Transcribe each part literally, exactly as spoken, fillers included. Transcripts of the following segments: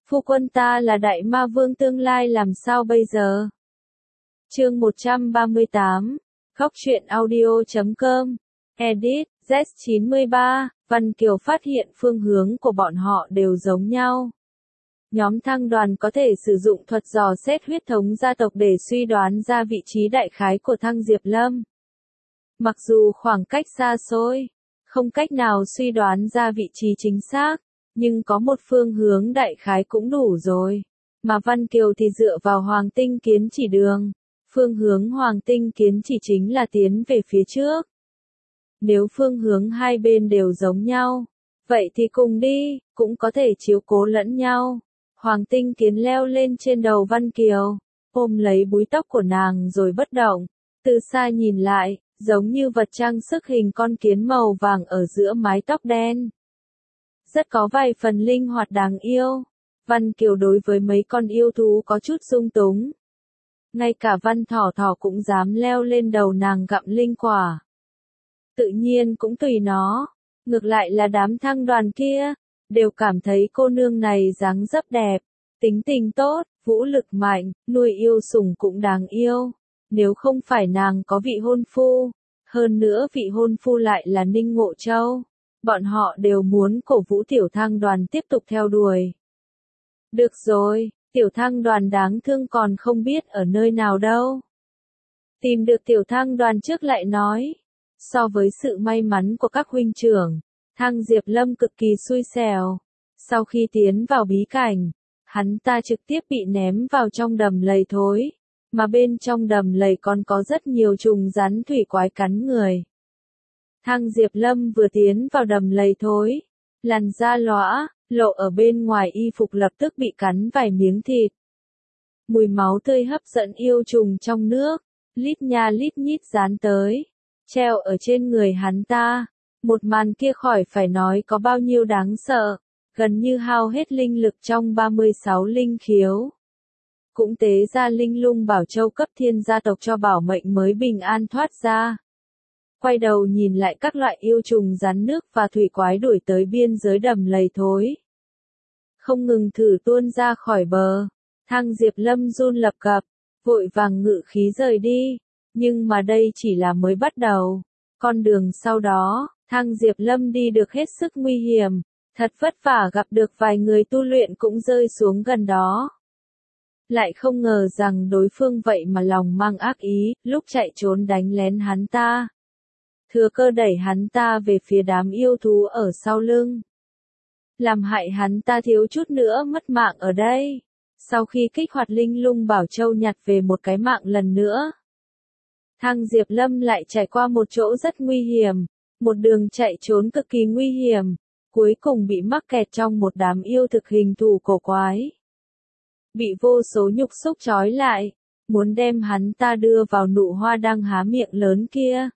Phu quân ta là đại ma vương tương lai làm sao bây giờ? Chương một trăm ba mươi tám, Khóc chuyện audio chấm com, Edit, Z chín mươi ba, Văn Kiều phát hiện phương hướng của bọn họ đều giống nhau. Nhóm thăng đoàn có thể sử dụng thuật dò xét huyết thống gia tộc để suy đoán ra vị trí đại khái của Thăng Diệp Lâm. Mặc dù khoảng cách xa xôi, không cách nào suy đoán ra vị trí chính xác, nhưng có một phương hướng đại khái cũng đủ rồi. Mà Văn Kiều thì dựa vào Hoàng Tinh Kiến chỉ đường. Phương hướng Hoàng Tinh Kiến chỉ chính là tiến về phía trước. Nếu phương hướng hai bên đều giống nhau, vậy thì cùng đi, cũng có thể chiếu cố lẫn nhau. Hoàng Tinh Kiến leo lên trên đầu Văn Kiều, ôm lấy búi tóc của nàng rồi bất động. Từ xa nhìn lại, giống như vật trang sức hình con kiến màu vàng ở giữa mái tóc đen. Rất có vài phần linh hoạt đáng yêu. Văn Kiều đối với mấy con yêu thú có chút dung túng. Ngay cả Văn Thỏ Thỏ cũng dám leo lên đầu nàng gặm linh quả. Tự nhiên cũng tùy nó. Ngược lại là đám thăng đoàn kia, đều cảm thấy cô nương này dáng dấp đẹp, tính tình tốt, vũ lực mạnh, nuôi yêu sủng cũng đáng yêu. Nếu không phải nàng có vị hôn phu, hơn nữa vị hôn phu lại là Ninh Ngộ Châu, bọn họ đều muốn cổ vũ tiểu thăng đoàn tiếp tục theo đuổi. Được rồi, tiểu thăng đoàn đáng thương còn không biết ở nơi nào đâu. Tìm được tiểu thăng đoàn trước lại nói. So với sự may mắn của các huynh trưởng, Thăng Diệp Lâm cực kỳ xui xẻo. Sau khi tiến vào bí cảnh, hắn ta trực tiếp bị ném vào trong đầm lầy thối, mà bên trong đầm lầy còn có rất nhiều trùng rắn thủy quái cắn người. Thăng Diệp Lâm vừa tiến vào đầm lầy thối, làn da lóa, lộ ở bên ngoài y phục lập tức bị cắn vài miếng thịt. Mùi máu tươi hấp dẫn yêu trùng trong nước, lít nha lít nhít dán tới, treo ở trên người hắn ta. Một màn kia khỏi phải nói có bao nhiêu đáng sợ, gần như hao hết linh lực trong ba mươi sáu linh khiếu. Cũng tế ra linh lung bảo châu cấp thiên gia tộc cho bảo mệnh mới bình an thoát ra. Quay đầu nhìn lại các loại yêu trùng rắn nước và thủy quái đuổi tới biên giới đầm lầy thối. Không ngừng thử tuôn ra khỏi bờ, Thăng Diệp Lâm run lập cập, vội vàng ngự khí rời đi. Nhưng mà đây chỉ là mới bắt đầu. Con đường sau đó, Thăng Diệp Lâm đi được hết sức nguy hiểm, thật vất vả gặp được vài người tu luyện cũng rơi xuống gần đó. Lại không ngờ rằng đối phương vậy mà lòng mang ác ý, lúc chạy trốn đánh lén hắn ta. Thừa cơ đẩy hắn ta về phía đám yêu thú ở sau lưng. Làm hại hắn ta thiếu chút nữa mất mạng ở đây. Sau khi kích hoạt linh lung bảo châu nhặt về một cái mạng lần nữa. Thăng Diệp Lâm lại trải qua một chỗ rất nguy hiểm, một đường chạy trốn cực kỳ nguy hiểm, cuối cùng bị mắc kẹt trong một đám yêu thực hình thù cổ quái. Bị vô số nhục xúc trói lại, muốn đem hắn ta đưa vào nụ hoa đang há miệng lớn kia.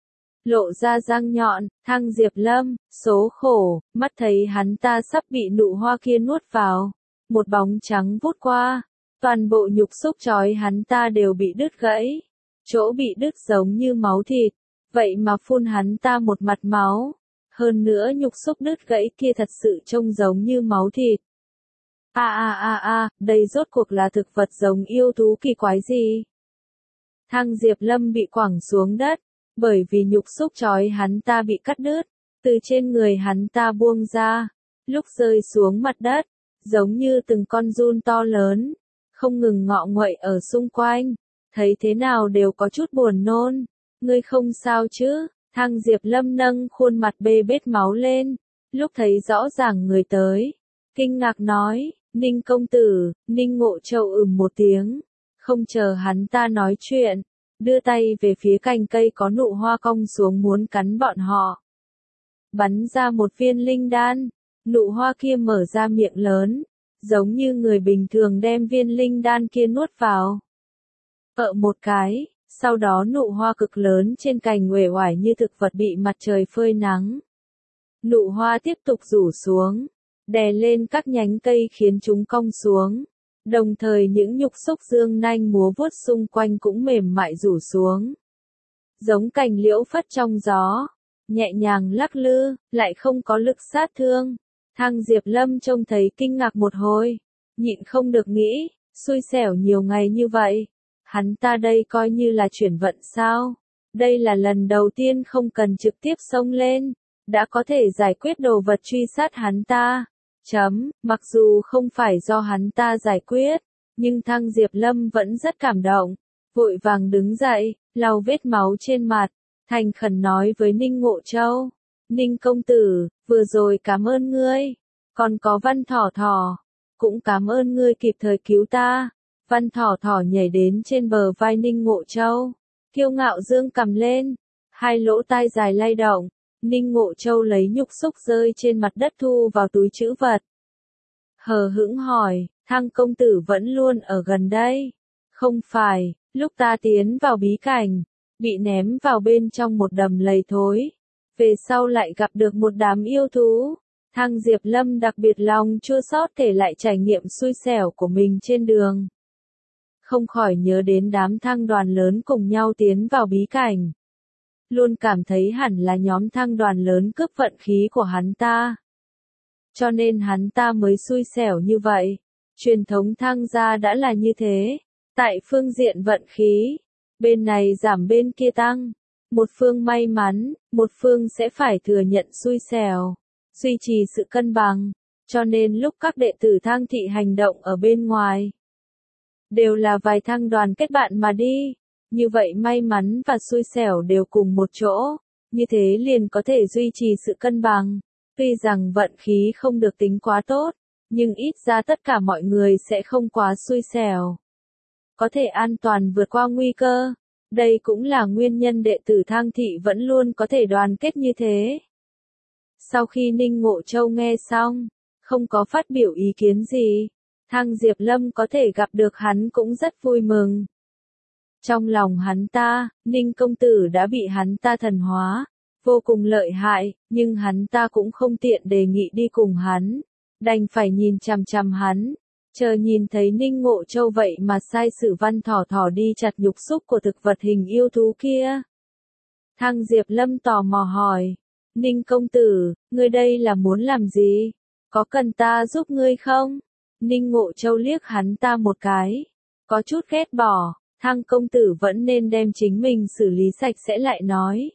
Lộ ra răng nhọn, Thăng Diệp Lâm, số khổ, mắt thấy hắn ta sắp bị nụ hoa kia nuốt vào. Một bóng trắng vút qua, toàn bộ nhục xúc trói hắn ta đều bị đứt gãy. Chỗ bị đứt giống như máu thịt, vậy mà phun hắn ta một mặt máu. Hơn nữa nhục xúc đứt gãy kia thật sự trông giống như máu thịt. A a a a, đây rốt cuộc là thực vật giống yêu thú kỳ quái gì? Thăng Diệp Lâm bị quẳng xuống đất, bởi vì nhục xúc trói hắn ta bị cắt đứt, từ trên người hắn ta buông ra, lúc rơi xuống mặt đất, giống như từng con giun to lớn, không ngừng ngọ nguậy ở xung quanh. Thấy thế nào đều có chút buồn nôn. Ngươi không sao chứ? Thăng Diệp Lâm nâng khuôn mặt bê bết máu lên, lúc thấy rõ ràng người tới, kinh ngạc nói, Ninh công tử. Ninh Ngộ Châu ừm một tiếng, không chờ hắn ta nói chuyện, đưa tay về phía cành cây có nụ hoa cong xuống muốn cắn bọn họ. Bắn ra một viên linh đan, nụ hoa kia mở ra miệng lớn, giống như người bình thường đem viên linh đan kia nuốt vào. Ợ một cái, sau đó nụ hoa cực lớn trên cành uể oải như thực vật bị mặt trời phơi nắng. Nụ hoa tiếp tục rủ xuống, đè lên các nhánh cây khiến chúng cong xuống, đồng thời những nhục xúc dương nanh múa vuốt xung quanh cũng mềm mại rủ xuống. Giống cành liễu phất trong gió, nhẹ nhàng lắc lư, lại không có lực sát thương. Thăng Diệp Lâm trông thấy kinh ngạc một hồi, nhịn không được nghĩ, xui xẻo nhiều ngày như vậy. Hắn ta đây coi như là chuyển vận sao? Đây là lần đầu tiên không cần trực tiếp xông lên, đã có thể giải quyết đồ vật truy sát hắn ta. Chấm, mặc dù không phải do hắn ta giải quyết, nhưng Thăng Diệp Lâm vẫn rất cảm động, vội vàng đứng dậy, lau vết máu trên mặt, thành khẩn nói với Ninh Ngộ Châu. Ninh công tử, vừa rồi cảm ơn ngươi, còn có Văn Thỏ Thỏ, cũng cảm ơn ngươi kịp thời cứu ta. Văn Thỏ Thỏ nhảy đến trên bờ vai Ninh Ngộ Châu, kiêu ngạo dương cầm lên, hai lỗ tai dài lay động. Ninh Ngộ Châu lấy nhục xúc rơi trên mặt đất thu vào túi trữ vật. Hờ hững hỏi, Thăng công tử vẫn luôn ở gần đây. Không phải, lúc ta tiến vào bí cảnh, bị ném vào bên trong một đầm lầy thối. Về sau lại gặp được một đám yêu thú. Thăng Diệp Lâm đặc biệt lòng chua xót kể lại trải nghiệm xui xẻo của mình trên đường. Không khỏi nhớ đến đám thăng đoàn lớn cùng nhau tiến vào bí cảnh. Luôn cảm thấy hẳn là nhóm thăng đoàn lớn cướp vận khí của hắn ta. Cho nên hắn ta mới xui xẻo như vậy. Truyền thống thăng gia đã là như thế. Tại phương diện vận khí, bên này giảm bên kia tăng. Một phương may mắn, một phương sẽ phải thừa nhận xui xẻo. Duy trì sự cân bằng. Cho nên lúc các đệ tử thăng thị hành động ở bên ngoài, đều là vài thăng đoàn kết bạn mà đi. Như vậy may mắn và xui xẻo đều cùng một chỗ, như thế liền có thể duy trì sự cân bằng. Tuy rằng vận khí không được tính quá tốt, nhưng ít ra tất cả mọi người sẽ không quá xui xẻo. Có thể an toàn vượt qua nguy cơ. Đây cũng là nguyên nhân đệ tử Thăng thị vẫn luôn có thể đoàn kết như thế. Sau khi Ninh Ngộ Châu nghe xong, không có phát biểu ý kiến gì, Thăng Diệp Lâm có thể gặp được hắn cũng rất vui mừng. Trong lòng hắn ta, Ninh công tử đã bị hắn ta thần hóa, vô cùng lợi hại, nhưng hắn ta cũng không tiện đề nghị đi cùng hắn, đành phải nhìn chằm chằm hắn, chờ nhìn thấy Ninh Ngộ Châu vậy mà sai sự Văn Thỏ Thỏ đi chặt nhục xúc của thực vật hình yêu thú kia. Thăng Diệp Lâm tò mò hỏi, Ninh công tử, ngươi đây là muốn làm gì? Có cần ta giúp ngươi không? Ninh Ngộ Châu liếc hắn ta một cái, có chút ghét bỏ. Thăng công tử vẫn nên đem chính mình xử lý sạch sẽ lại nói.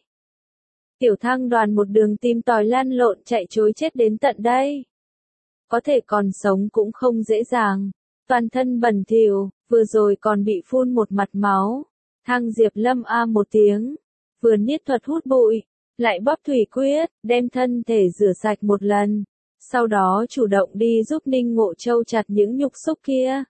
Tiểu Thăng đoàn một đường tìm tòi lăn lộn chạy trối chết đến tận đây. Có thể còn sống cũng không dễ dàng. Toàn thân bẩn thỉu, vừa rồi còn bị phun một mặt máu. Thăng Diệp Lâm a một tiếng, vừa niết thuật hút bụi, lại bóp thủy quyết, đem thân thể rửa sạch một lần. Sau đó chủ động đi giúp Ninh Ngộ Châu chặt những nhục xúc kia.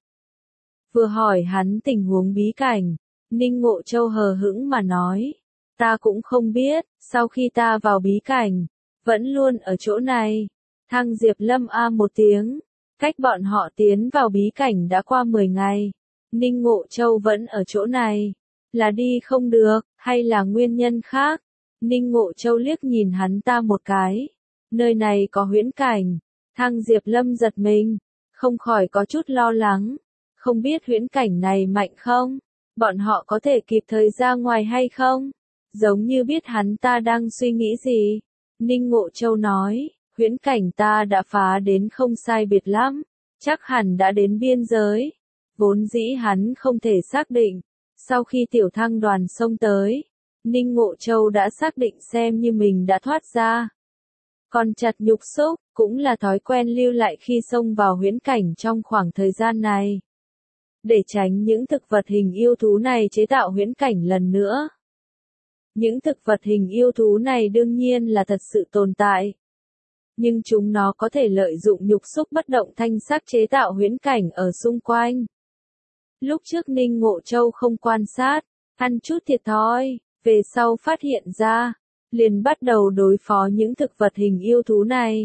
Vừa hỏi hắn tình huống bí cảnh, Ninh Ngộ Châu hờ hững mà nói, ta cũng không biết, sau khi ta vào bí cảnh, vẫn luôn ở chỗ này. Thăng Diệp Lâm a một tiếng, cách bọn họ tiến vào bí cảnh đã qua mười ngày, Ninh Ngộ Châu vẫn ở chỗ này, là đi không được, hay là nguyên nhân khác? Ninh Ngộ Châu liếc nhìn hắn ta một cái, nơi này có huyễn cảnh. Thăng Diệp Lâm giật mình, không khỏi có chút lo lắng. Không biết huyễn cảnh này mạnh không? Bọn họ có thể kịp thời ra ngoài hay không? Giống như biết hắn ta đang suy nghĩ gì. Ninh Ngộ Châu nói, huyễn cảnh ta đã phá đến không sai biệt lắm. Chắc hẳn đã đến biên giới. Vốn dĩ hắn không thể xác định. Sau khi tiểu thăng đoàn xông tới, Ninh Ngộ Châu đã xác định xem như mình đã thoát ra. Còn chặt nhục xúc, cũng là thói quen lưu lại khi xông vào huyễn cảnh trong khoảng thời gian này. Để tránh những thực vật hình yêu thú này chế tạo huyễn cảnh lần nữa. Những thực vật hình yêu thú này đương nhiên là thật sự tồn tại. Nhưng chúng nó có thể lợi dụng nhục xúc bất động thanh sắc chế tạo huyễn cảnh ở xung quanh. Lúc trước Ninh Ngộ Châu không quan sát, ăn chút thiệt thòi, về sau phát hiện ra, liền bắt đầu đối phó những thực vật hình yêu thú này.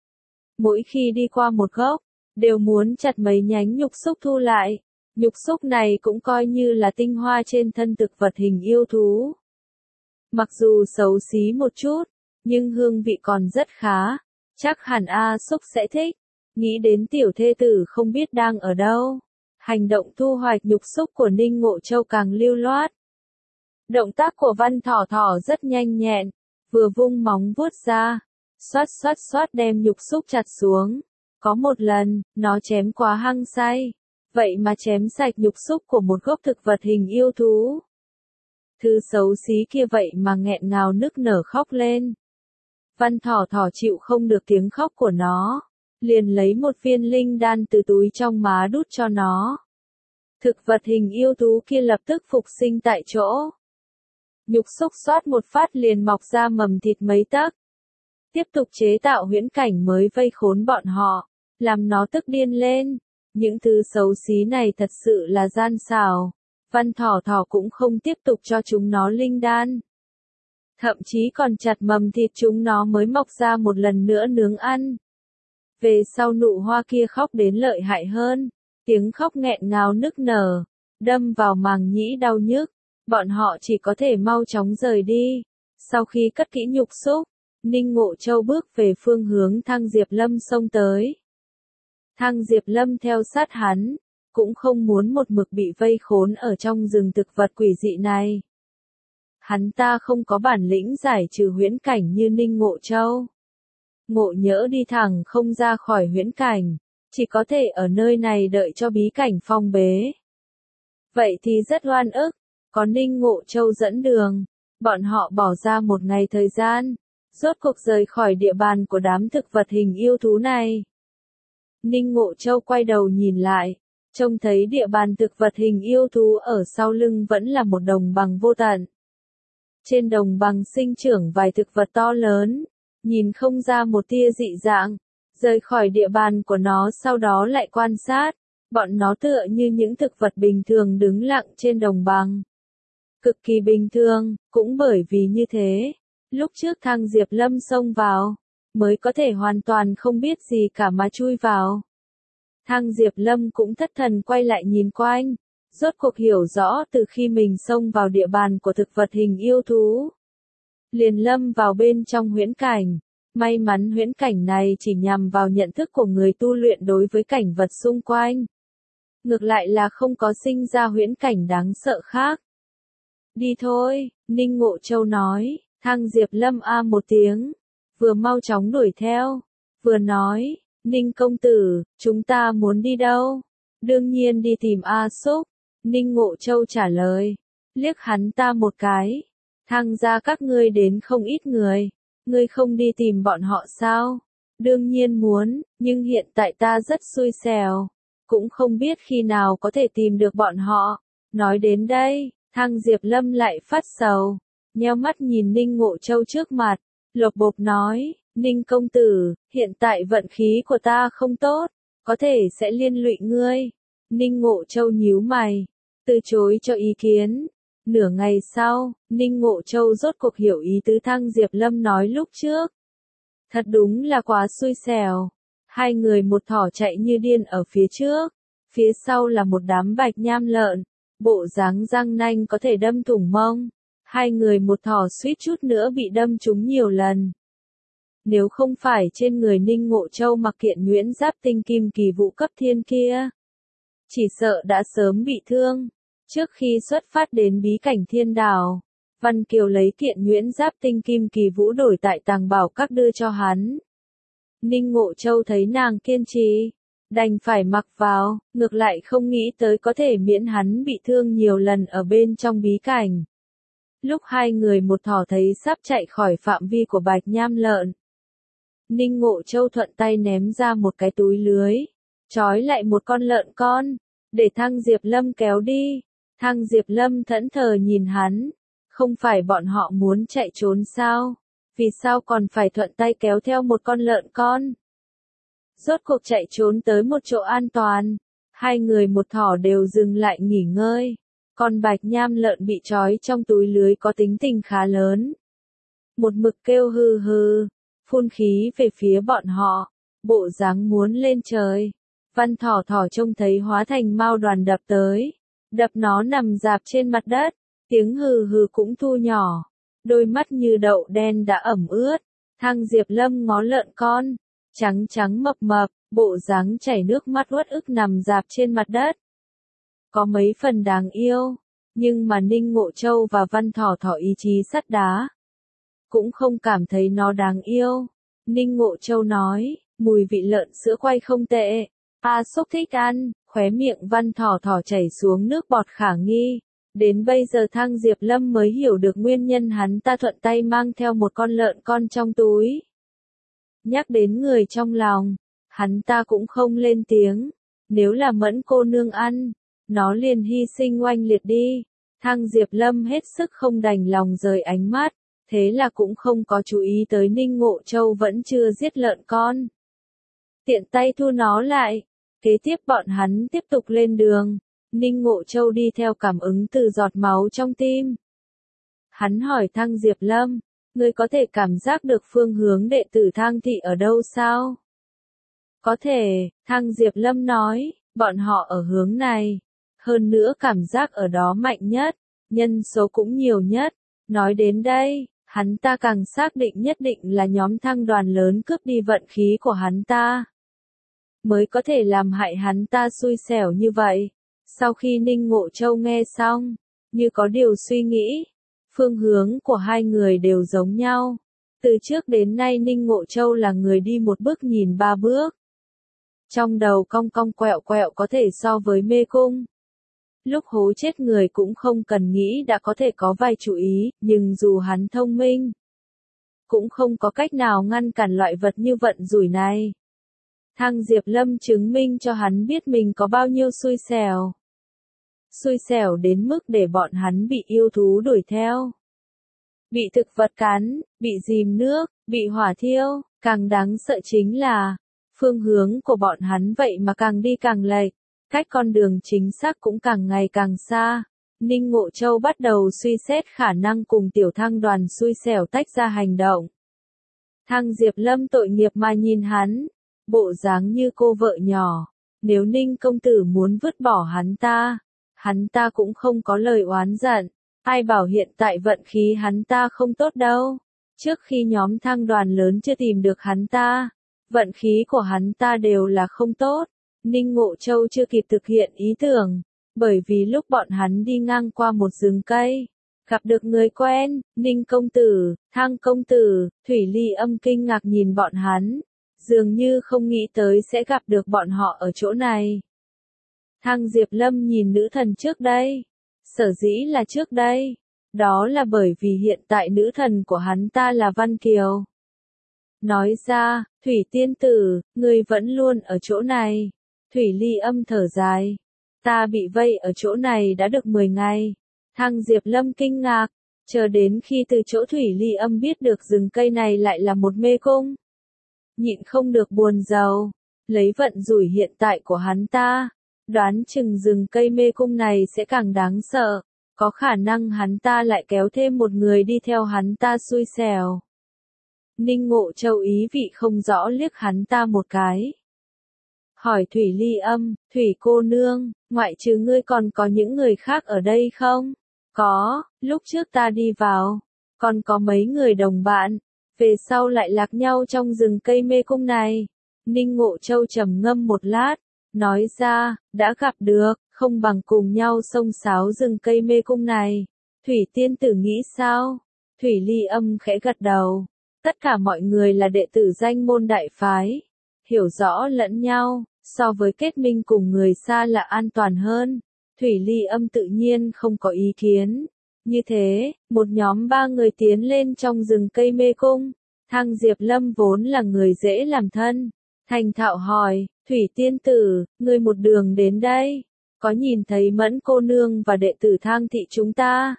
Mỗi khi đi qua một gốc, đều muốn chặt mấy nhánh nhục xúc thu lại. Nhục xúc này cũng coi như là tinh hoa trên thân thực vật hình yêu thú. Mặc dù xấu xí một chút, nhưng hương vị còn rất khá. Chắc hẳn A Xúc sẽ thích. Nghĩ đến tiểu thê tử không biết đang ở đâu. Hành động thu hoạch nhục xúc của Ninh Ngộ Châu càng lưu loát. Động tác của Văn Thỏ Thỏ rất nhanh nhẹn, vừa vung móng vuốt ra, xoát xoát xoát đem nhục xúc chặt xuống. Có một lần, nó chém quá hăng say. Vậy mà chém sạch nhục xúc của một gốc thực vật hình yêu thú. Thứ xấu xí kia vậy mà nghẹn ngào nức nở khóc lên. Văn Thỏ Thỏ chịu không được tiếng khóc của nó. Liền lấy một viên linh đan từ túi trong má đút cho nó. Thực vật hình yêu thú kia lập tức phục sinh tại chỗ. Nhục xúc xoát một phát liền mọc ra mầm thịt mấy tấc. Tiếp tục chế tạo huyễn cảnh mới vây khốn bọn họ, làm nó tức điên lên. Những thứ xấu xí này thật sự là gian xảo. Văn Thỏ Thỏ cũng không tiếp tục cho chúng nó linh đan. Thậm chí còn chặt mầm thịt chúng nó mới mọc ra một lần nữa nướng ăn. Về sau nụ hoa kia khóc đến lợi hại hơn. Tiếng khóc nghẹn ngào nức nở, đâm vào màng nhĩ đau nhức. Bọn họ chỉ có thể mau chóng rời đi. Sau khi cất kỹ nhục xúc, Ninh Ngộ Châu bước về phương hướng Thang Diệp Lâm xông tới. Thang Diệp Lâm theo sát hắn, cũng không muốn một mực bị vây khốn ở trong rừng thực vật quỷ dị này. Hắn ta không có bản lĩnh giải trừ huyễn cảnh như Ninh Ngộ Châu. Ngộ Nhỡ đi thẳng không ra khỏi huyễn cảnh, chỉ có thể ở nơi này đợi cho bí cảnh phong bế. Vậy thì rất oan ức, có Ninh Ngộ Châu dẫn đường, bọn họ bỏ ra một ngày thời gian, rốt cuộc rời khỏi địa bàn của đám thực vật hình yêu thú này. Ninh Ngộ Châu quay đầu nhìn lại, trông thấy địa bàn thực vật hình yêu thú ở sau lưng vẫn là một đồng bằng vô tận. Trên đồng bằng sinh trưởng vài thực vật to lớn, nhìn không ra một tia dị dạng, rời khỏi địa bàn của nó sau đó lại quan sát, bọn nó tựa như những thực vật bình thường đứng lặng trên đồng bằng. Cực kỳ bình thường, cũng bởi vì như thế, lúc trước Thang Diệp Lâm xông vào, mới có thể hoàn toàn không biết gì cả mà chui vào. Thang Diệp Lâm cũng thất thần quay lại nhìn quanh, rốt cuộc hiểu rõ từ khi mình xông vào địa bàn của thực vật hình yêu thú. Liền lâm vào bên trong huyễn cảnh, may mắn huyễn cảnh này chỉ nhằm vào nhận thức của người tu luyện đối với cảnh vật xung quanh. Ngược lại là không có sinh ra huyễn cảnh đáng sợ khác. Đi thôi, Ninh Ngộ Châu nói, Thang Diệp Lâm a một tiếng, vừa mau chóng đuổi theo, vừa nói, Ninh công tử, chúng ta muốn đi đâu? Đương nhiên đi tìm A Súc, Ninh Ngộ Châu trả lời, liếc hắn ta một cái, Thang gia các ngươi đến không ít người, ngươi không đi tìm bọn họ sao? Đương nhiên muốn, nhưng hiện tại ta rất xui xẻo, cũng không biết khi nào có thể tìm được bọn họ. Nói đến đây, Thang Diệp Lâm lại phát sầu, nheo mắt nhìn Ninh Ngộ Châu trước mặt, lột bột nói, Ninh công tử, hiện tại vận khí của ta không tốt, có thể sẽ liên lụy ngươi. Ninh Ngộ Châu nhíu mày, từ chối cho ý kiến. Nửa ngày sau, Ninh Ngộ Châu rốt cuộc hiểu ý tứ Thang Diệp Lâm nói lúc trước. Thật đúng là quá xui xẻo. Hai người một thỏ chạy như điên ở phía trước, phía sau là một đám bạch nham lợn, bộ dáng răng nanh có thể đâm thủng mông. Hai người một thỏ suýt chút nữa bị đâm trúng nhiều lần. Nếu không phải trên người Ninh Ngộ Châu mặc kiện nhuyễn giáp tinh kim kỳ vũ cấp thiên kia, chỉ sợ đã sớm bị thương. Trước khi xuất phát đến bí cảnh thiên đảo, Văn Kiều lấy kiện nhuyễn giáp tinh kim kỳ vũ đổi tại tàng bảo các đưa cho hắn. Ninh Ngộ Châu thấy nàng kiên trì, đành phải mặc vào, ngược lại không nghĩ tới có thể miễn hắn bị thương nhiều lần ở bên trong bí cảnh. Lúc hai người một thỏ thấy sắp chạy khỏi phạm vi của bạch nham lợn, Ninh Ngộ Châu thuận tay ném ra một cái túi lưới, trói lại một con lợn con, để Thang Diệp Lâm kéo đi. Thang Diệp Lâm thẫn thờ nhìn hắn, không phải bọn họ muốn chạy trốn sao, vì sao còn phải thuận tay kéo theo một con lợn con. Rốt cuộc chạy trốn tới một chỗ an toàn, hai người một thỏ đều dừng lại nghỉ ngơi, con bạch nham lợn bị trói trong túi lưới có tính tình khá lớn. Một mực kêu hừ hừ, phun khí về phía bọn họ, bộ dáng muốn lên trời. Văn Thỏ Thỏ trông thấy hóa thành mao đoàn đập tới, đập nó nằm rạp trên mặt đất, tiếng hừ hừ cũng thu nhỏ, đôi mắt như đậu đen đã ẩm ướt. Thang Diệp Lâm ngó lợn con, trắng trắng mập mập, bộ dáng chảy nước mắt uất ức nằm rạp trên mặt đất. Có mấy phần đáng yêu, nhưng mà Ninh Ngộ Châu và Văn Thỏ Thỏ ý chí sắt đá, cũng không cảm thấy nó đáng yêu. Ninh Ngộ Châu nói, Mùi vị lợn sữa quay không tệ. A Xúc thích ăn, khóe miệng Văn Thỏ Thỏ chảy xuống nước bọt khả nghi. Đến bây giờ Thang Diệp Lâm mới hiểu được nguyên nhân hắn ta thuận tay mang theo một con lợn con trong túi. Nhắc đến người trong lòng, hắn ta cũng không lên tiếng. Nếu là Mẫn cô nương ăn, nó liền hy sinh oanh liệt đi. Thang Diệp Lâm hết sức không đành lòng rời ánh mắt, thế là cũng không có chú ý tới Ninh Ngộ Châu vẫn chưa giết lợn con. Tiện tay thu nó lại, kế tiếp bọn hắn tiếp tục lên đường. Ninh Ngộ Châu đi theo cảm ứng từ giọt máu trong tim. Hắn hỏi Thang Diệp Lâm, ngươi có thể cảm giác được phương hướng đệ tử Thang thị ở đâu sao? Có thể, Thang Diệp Lâm nói, bọn họ ở hướng này. Hơn nữa cảm giác ở đó mạnh nhất, nhân số cũng nhiều nhất. Nói đến đây, hắn ta càng xác định nhất định là nhóm Thang đoàn lớn cướp đi vận khí của hắn ta. Mới có thể làm hại hắn ta xui xẻo như vậy. Sau khi Ninh Ngộ Châu nghe xong, như có điều suy nghĩ, phương hướng của hai người đều giống nhau. Từ trước đến nay Ninh Ngộ Châu là người đi một bước nhìn ba bước. Trong đầu cong cong quẹo quẹo có thể so với mê cung. Lúc hố chết người cũng không cần nghĩ đã có thể có vài chú ý, nhưng dù hắn thông minh, cũng không có cách nào ngăn cản loại vật như vận rủi này. Thang Diệp Lâm chứng minh cho hắn biết mình có bao nhiêu xui xẻo. Xui xẻo đến mức để bọn hắn bị yêu thú đuổi theo. Bị thực vật cắn, bị dìm nước, bị hỏa thiêu, càng đáng sợ chính là, phương hướng của bọn hắn vậy mà càng đi càng lệch, cách con đường chính xác cũng càng ngày càng xa. Ninh Ngộ Châu bắt đầu suy xét khả năng cùng tiểu Thang đoàn xui xẻo tách ra hành động. Thang Diệp Lâm tội nghiệp mà nhìn hắn, bộ dáng như cô vợ nhỏ. Nếu Ninh công tử muốn vứt bỏ hắn ta, hắn ta cũng không có lời oán giận. Ai bảo hiện tại vận khí hắn ta không tốt đâu. Trước khi nhóm Thang đoàn lớn chưa tìm được hắn ta, vận khí của hắn ta đều là không tốt. Ninh Ngộ Châu chưa kịp thực hiện ý tưởng, bởi vì lúc bọn hắn đi ngang qua một rừng cây, gặp được người quen, Ninh công tử, Thang công tử. Thủy Ly Âm kinh ngạc nhìn bọn hắn, dường như không nghĩ tới sẽ gặp được bọn họ ở chỗ này. Thang Diệp Lâm nhìn nữ thần trước đây. Sở dĩ là trước đây, đó là bởi vì hiện tại nữ thần của hắn ta là Văn Kiều. Nói ra, Thủy tiên tử, ngươi vẫn luôn ở chỗ này. Thủy Ly Âm thở dài. Ta bị vây ở chỗ này đã được mười ngày. Thang Diệp Lâm kinh ngạc, chờ đến khi từ chỗ Thủy Ly Âm biết được rừng cây này lại là một mê cung. Nhịn không được buồn rầu, lấy vận rủi hiện tại của hắn ta. Đoán chừng rừng cây mê cung này sẽ càng đáng sợ, có khả năng hắn ta lại kéo thêm một người đi theo hắn ta xui xẻo. Ninh Ngộ Châu ý vị không rõ liếc hắn ta một cái. Hỏi Thủy Ly Âm, Thủy cô nương, ngoại trừ ngươi còn có những người khác ở đây không? Có, lúc trước ta đi vào, còn có mấy người đồng bạn, về sau lại lạc nhau trong rừng cây mê cung này. Ninh Ngộ Châu trầm ngâm một lát, nói ra, đã gặp được, không bằng cùng nhau xông xáo rừng cây mê cung này. Thủy tiên tử nghĩ sao? Thủy Ly Âm khẽ gật đầu. Tất cả mọi người là đệ tử danh môn đại phái, hiểu rõ lẫn nhau, so với kết minh cùng người xa lạ an toàn hơn. Thủy Ly Âm tự nhiên không có ý kiến. Như thế, một nhóm ba người tiến lên trong rừng cây mê cung. Thang Diệp Lâm vốn là người dễ làm thân, thành thạo hỏi, Thủy tiên tử, ngươi một đường đến đây, có nhìn thấy Mẫn cô nương và đệ tử Thang thị chúng ta?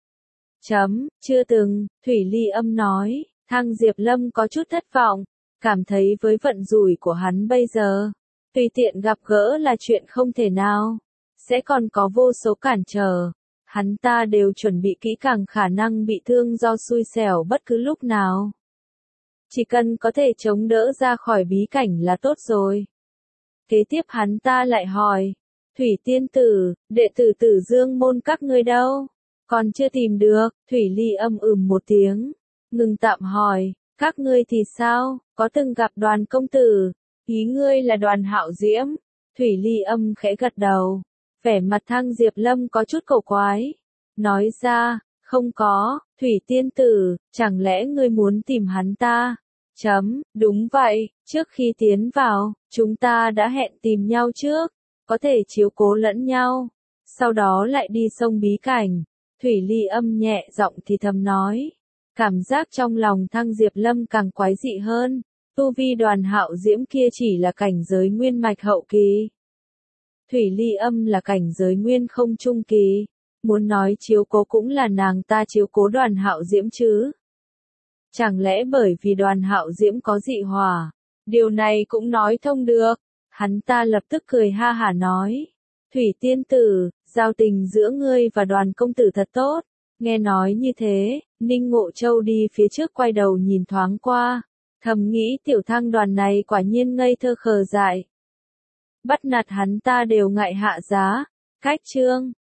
Chấm, chưa từng. Thủy Ly Âm nói. Thang Diệp Lâm có chút thất vọng, cảm thấy với vận rủi của hắn bây giờ, tùy tiện gặp gỡ là chuyện không thể nào, sẽ còn có vô số cản trở. Hắn ta đều chuẩn bị kỹ càng khả năng bị thương do xui xẻo bất cứ lúc nào. Chỉ cần có thể chống đỡ ra khỏi bí cảnh là tốt rồi. Kế tiếp hắn ta lại hỏi, Thủy tiên tử, đệ tử Tử Dương môn các ngươi đâu? Còn chưa tìm được. Thủy Ly Âm ừm một tiếng, ngừng tạm hỏi, các ngươi thì sao, có từng gặp Đoàn công tử? Ý ngươi là Đoàn Hạo Diễm? Thủy Ly Âm khẽ gật đầu, vẻ mặt Thang Diệp Lâm có chút cổ quái, nói ra, không có. Thủy tiên tử, chẳng lẽ ngươi muốn tìm hắn ta? Chấm, đúng vậy, trước khi tiến vào, chúng ta đã hẹn tìm nhau trước, có thể chiếu cố lẫn nhau, sau đó lại đi sông bí cảnh. Thủy Ly Âm nhẹ giọng thì thầm nói, cảm giác trong lòng Thăng Diệp Lâm càng quái dị hơn, tu vi Đoàn Hạo Diễm kia chỉ là cảnh giới nguyên mạch hậu kỳ. Thủy Ly Âm là cảnh giới nguyên không trung kỳ, muốn nói chiếu cố cũng là nàng ta chiếu cố Đoàn Hạo Diễm chứ. Chẳng lẽ bởi vì Đoàn Hạo Diễm có dị hỏa, điều này cũng nói thông được. Hắn ta lập tức cười ha hả nói, Thủy tiên tử, giao tình giữa ngươi và Đoàn công tử thật tốt. Nghe nói như thế, Ninh Ngộ Châu đi phía trước quay đầu nhìn thoáng qua, thầm nghĩ tiểu Thăng Đoàn này quả nhiên ngây thơ khờ dại. Bắt nạt hắn ta đều ngại hạ giá. Cách chương